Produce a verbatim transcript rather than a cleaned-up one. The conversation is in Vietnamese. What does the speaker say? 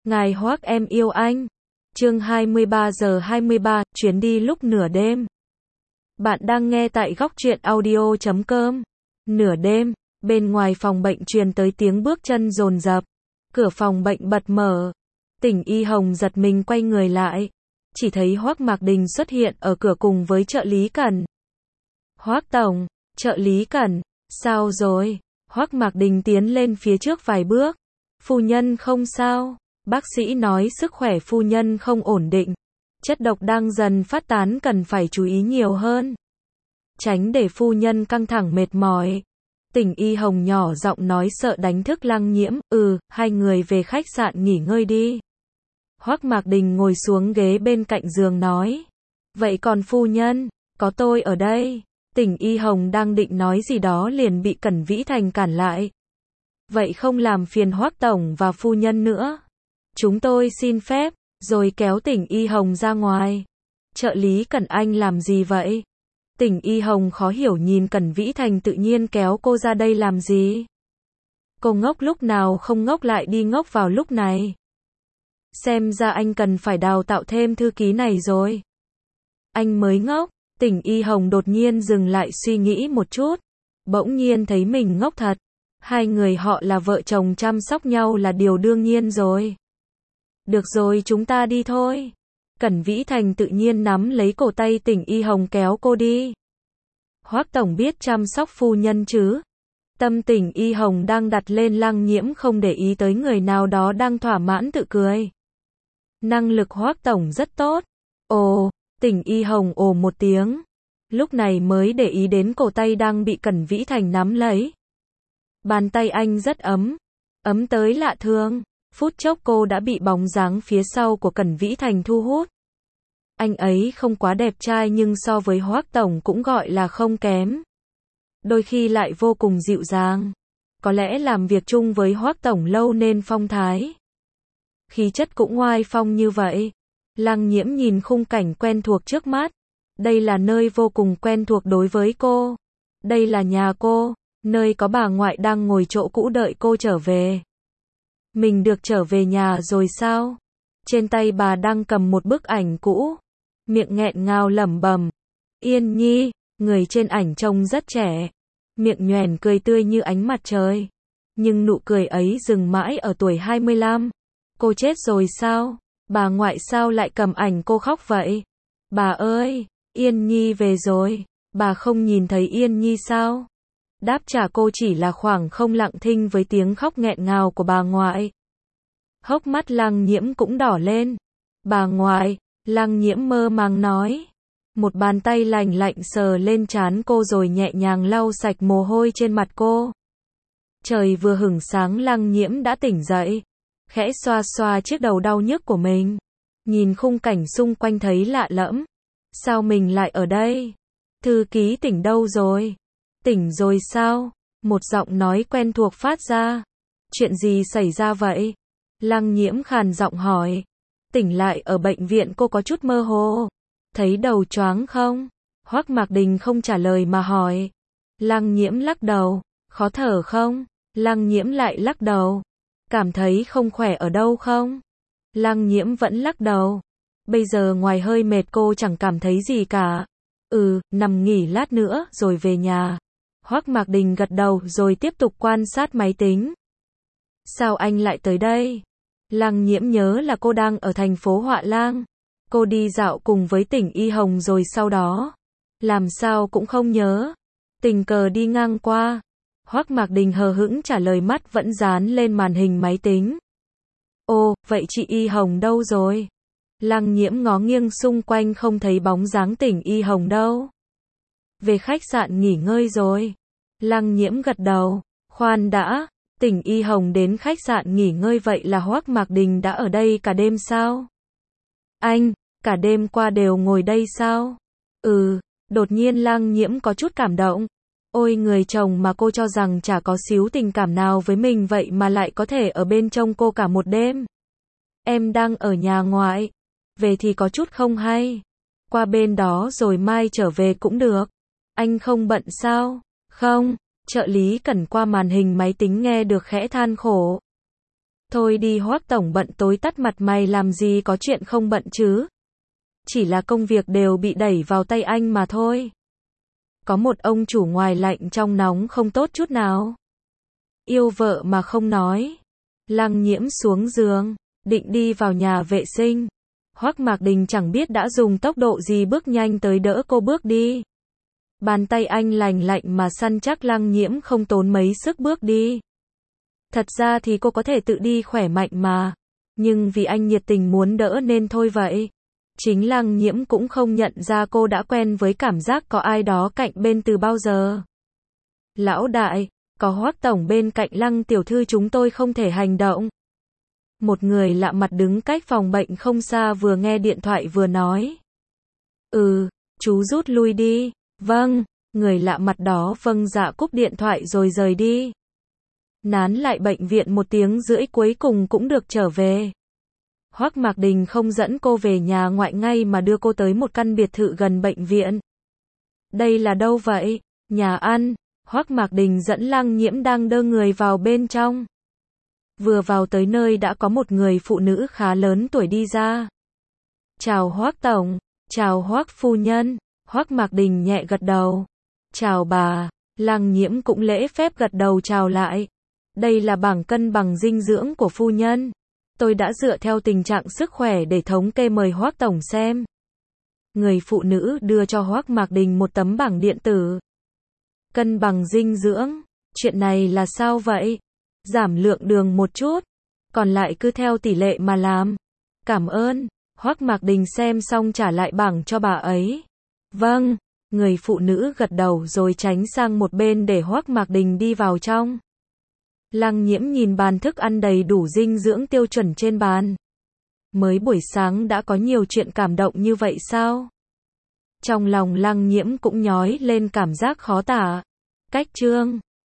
Ngài Hoác em yêu anh. Chương hai mươi ba giờ hai mươi ba, chuyến đi lúc nửa đêm. Bạn đang nghe tại góc truyện audio chấm com. Nửa đêm, bên ngoài phòng bệnh truyền tới tiếng bước chân dồn dập. Cửa phòng bệnh bật mở. Tỉnh Y Hồng giật mình quay người lại. Chỉ thấy Hoác Mạc Đình xuất hiện ở cửa cùng với trợ lý Cẩn. Hoác tổng, trợ lý Cẩn, sao rồi? Hoác Mạc Đình tiến lên phía trước vài bước. Phu nhân không sao. Bác sĩ nói sức khỏe phu nhân không ổn định. Chất độc đang dần phát tán, cần phải chú ý nhiều hơn. Tránh để phu nhân căng thẳng mệt mỏi. Tỉnh Y Hồng nhỏ giọng nói sợ đánh thức Lăng Nhiễm. Ừ, hai người về khách sạn nghỉ ngơi đi. Hoác Mạc Đình ngồi xuống ghế bên cạnh giường nói. Vậy còn phu nhân, có tôi ở đây. Tỉnh Y Hồng đang định nói gì đó liền bị Cẩn Vĩ Thành cản lại. Vậy không làm phiền Hoác tổng và phu nhân nữa. Chúng tôi xin phép, rồi kéo Tỉnh Y Hồng ra ngoài. Trợ lý Cẩn, anh làm gì vậy? Tỉnh Y Hồng khó hiểu nhìn Cẩn Vĩ Thành tự nhiên kéo cô ra đây làm gì? Cô ngốc lúc nào không ngốc lại đi ngốc vào lúc này. Xem ra anh cần phải đào tạo thêm thư ký này rồi. Anh mới ngốc. Tỉnh Y Hồng đột nhiên dừng lại suy nghĩ một chút. Bỗng nhiên thấy mình ngốc thật. Hai người họ là vợ chồng chăm sóc nhau là điều đương nhiên rồi. Được rồi, chúng ta đi thôi. Cẩn Vĩ Thành tự nhiên nắm lấy cổ tay Tỉnh Y Hồng kéo cô đi. Hoác tổng biết chăm sóc phu nhân chứ? Tâm Tỉnh Y Hồng đang đặt lên Lăng Nhiễm, không để ý tới người nào đó đang thỏa mãn tự cười. Năng lực Hoác tổng rất tốt. Ồ, Tỉnh Y Hồng ồ một tiếng. Lúc này mới để ý đến cổ tay đang bị Cẩn Vĩ Thành nắm lấy. Bàn tay anh rất ấm. Ấm tới lạ thường. Phút chốc cô đã bị bóng dáng phía sau của Cẩn Vĩ Thành thu hút. Anh ấy không quá đẹp trai nhưng so với Hoác tổng cũng gọi là không kém. Đôi khi lại vô cùng dịu dàng. Có lẽ làm việc chung với Hoác tổng lâu nên phong thái. Khí chất cũng oai phong như vậy. Lăng Nhiễm nhìn khung cảnh quen thuộc trước mắt. Đây là nơi vô cùng quen thuộc đối với cô. Đây là nhà cô, nơi có bà ngoại đang ngồi chỗ cũ đợi cô trở về. Mình được trở về nhà rồi sao? Trên tay bà đang cầm một bức ảnh cũ. Miệng nghẹn ngào lẩm bẩm. Yên Nhi, người trên ảnh trông rất trẻ. Miệng nhoẻn cười tươi như ánh mặt trời. Nhưng nụ cười ấy dừng mãi ở tuổi hai mươi lăm. Cô chết rồi sao? Bà ngoại sao lại cầm ảnh cô khóc vậy? Bà ơi, Yên Nhi về rồi. Bà không nhìn thấy Yên Nhi sao? Đáp trả cô chỉ là khoảng không lặng thinh với tiếng khóc nghẹn ngào của bà ngoại. Hốc mắt Lăng Nhiễm cũng đỏ lên. Bà ngoại, Lăng Nhiễm mơ màng nói. Một bàn tay lạnh lạnh sờ lên trán cô rồi nhẹ nhàng lau sạch mồ hôi trên mặt cô. Trời vừa hửng sáng Lăng Nhiễm đã tỉnh dậy. Khẽ xoa xoa chiếc đầu đau nhức của mình. Nhìn khung cảnh xung quanh thấy lạ lẫm. Sao mình lại ở đây? Thư ký Tỉnh đâu rồi? Tỉnh rồi sao? Một giọng nói quen thuộc phát ra. Chuyện gì xảy ra vậy? Lăng Nhiễm khàn giọng hỏi. Tỉnh lại ở bệnh viện, cô có chút mơ hồ. Thấy đầu choáng không? Hoác Mạc Đình không trả lời mà hỏi. Lăng Nhiễm lắc đầu. Khó thở không? Lăng Nhiễm lại lắc đầu. Cảm thấy không khỏe ở đâu không? Lăng Nhiễm vẫn lắc đầu. Bây giờ ngoài hơi mệt cô chẳng cảm thấy gì cả. Ừ, nằm nghỉ lát nữa rồi về nhà. Hoác Mạc Đình gật đầu rồi tiếp tục quan sát máy tính. Sao anh lại tới đây? Lăng Nhiễm nhớ là cô đang ở thành phố Họa Lang. Cô đi dạo cùng với Tỉnh Y Hồng rồi sau đó. Làm sao cũng không nhớ. Tình cờ đi ngang qua. Hoác Mạc Đình hờ hững trả lời, mắt vẫn dán lên màn hình máy tính. Ồ, vậy chị Y Hồng đâu rồi? Lăng Nhiễm ngó nghiêng xung quanh không thấy bóng dáng Tỉnh Y Hồng đâu. Về khách sạn nghỉ ngơi rồi. Lăng Nhiễm gật đầu. Khoan đã, Tỉnh Y Hồng đến khách sạn nghỉ ngơi, vậy là Hoác Mạc Đình đã ở đây cả đêm sao? Anh, cả đêm qua đều ngồi đây sao? Ừ, đột nhiên Lăng Nhiễm có chút cảm động. Ôi, người chồng mà cô cho rằng chả có xíu tình cảm nào với mình vậy mà lại có thể ở bên trông cô cả một đêm. Em đang ở nhà ngoại. Về thì có chút không hay. Qua bên đó rồi mai trở về cũng được. Anh không bận sao? Không. Trợ lý Cẩn qua màn hình máy tính nghe được khẽ than khổ. Thôi đi Hoắc tổng, bận tối tắt mặt mày làm gì có chuyện không bận chứ. Chỉ là công việc đều bị đẩy vào tay anh mà thôi. Có một ông chủ ngoài lạnh trong nóng không tốt chút nào. Yêu vợ mà không nói. Lăng Nhiễm xuống giường, định đi vào nhà vệ sinh. Hoắc Mạc Đình chẳng biết đã dùng tốc độ gì bước nhanh tới đỡ cô bước đi. Bàn tay anh lành lạnh mà săn chắc Lăng Nhiễm không tốn mấy sức bước đi. Thật ra thì cô có thể tự đi khỏe mạnh mà. Nhưng vì anh nhiệt tình muốn đỡ nên thôi vậy. Chính Lăng Nhiễm cũng không nhận ra cô đã quen với cảm giác có ai đó cạnh bên từ bao giờ. Lão đại, có Hoắc tổng bên cạnh Lăng tiểu thư chúng tôi không thể hành động. Một người lạ mặt đứng cách phòng bệnh không xa vừa nghe điện thoại vừa nói. Ừ, chú rút lui đi. Vâng, người lạ mặt đó vâng dạ cúp điện thoại rồi rời đi. Nán lại bệnh viện một tiếng rưỡi cuối cùng cũng được trở về. Hoắc Mạc Đình không dẫn cô về nhà ngoại ngay mà đưa cô tới một căn biệt thự gần bệnh viện. Đây là đâu vậy? Nhà ăn. Hoắc Mạc Đình dẫn Lăng Nhiễm đang đơ người vào bên trong. Vừa vào tới nơi đã có một người phụ nữ khá lớn tuổi đi ra. Chào Hoắc tổng, chào Hoắc phu nhân. Hoắc Mạc Đình nhẹ gật đầu. Chào bà. Lăng Nhiễm cũng lễ phép gật đầu chào lại. Đây là bảng cân bằng dinh dưỡng của phu nhân. Tôi đã dựa theo tình trạng sức khỏe để thống kê mời Hoắc tổng xem. Người phụ nữ đưa cho Hoắc Mạc Đình một tấm bảng điện tử. Cân bằng dinh dưỡng, chuyện này là sao vậy? Giảm lượng đường một chút, còn lại cứ theo tỷ lệ mà làm. Cảm ơn. Hoắc Mạc Đình xem xong trả lại bảng cho bà ấy. Vâng, người phụ nữ gật đầu rồi tránh sang một bên để Hoắc Mạc Đình đi vào trong. Lăng Nhiễm nhìn bàn thức ăn đầy đủ dinh dưỡng tiêu chuẩn trên bàn. Mới buổi sáng đã có nhiều chuyện cảm động như vậy sao? Trong lòng Lăng Nhiễm cũng nhói lên cảm giác khó tả. Cách chương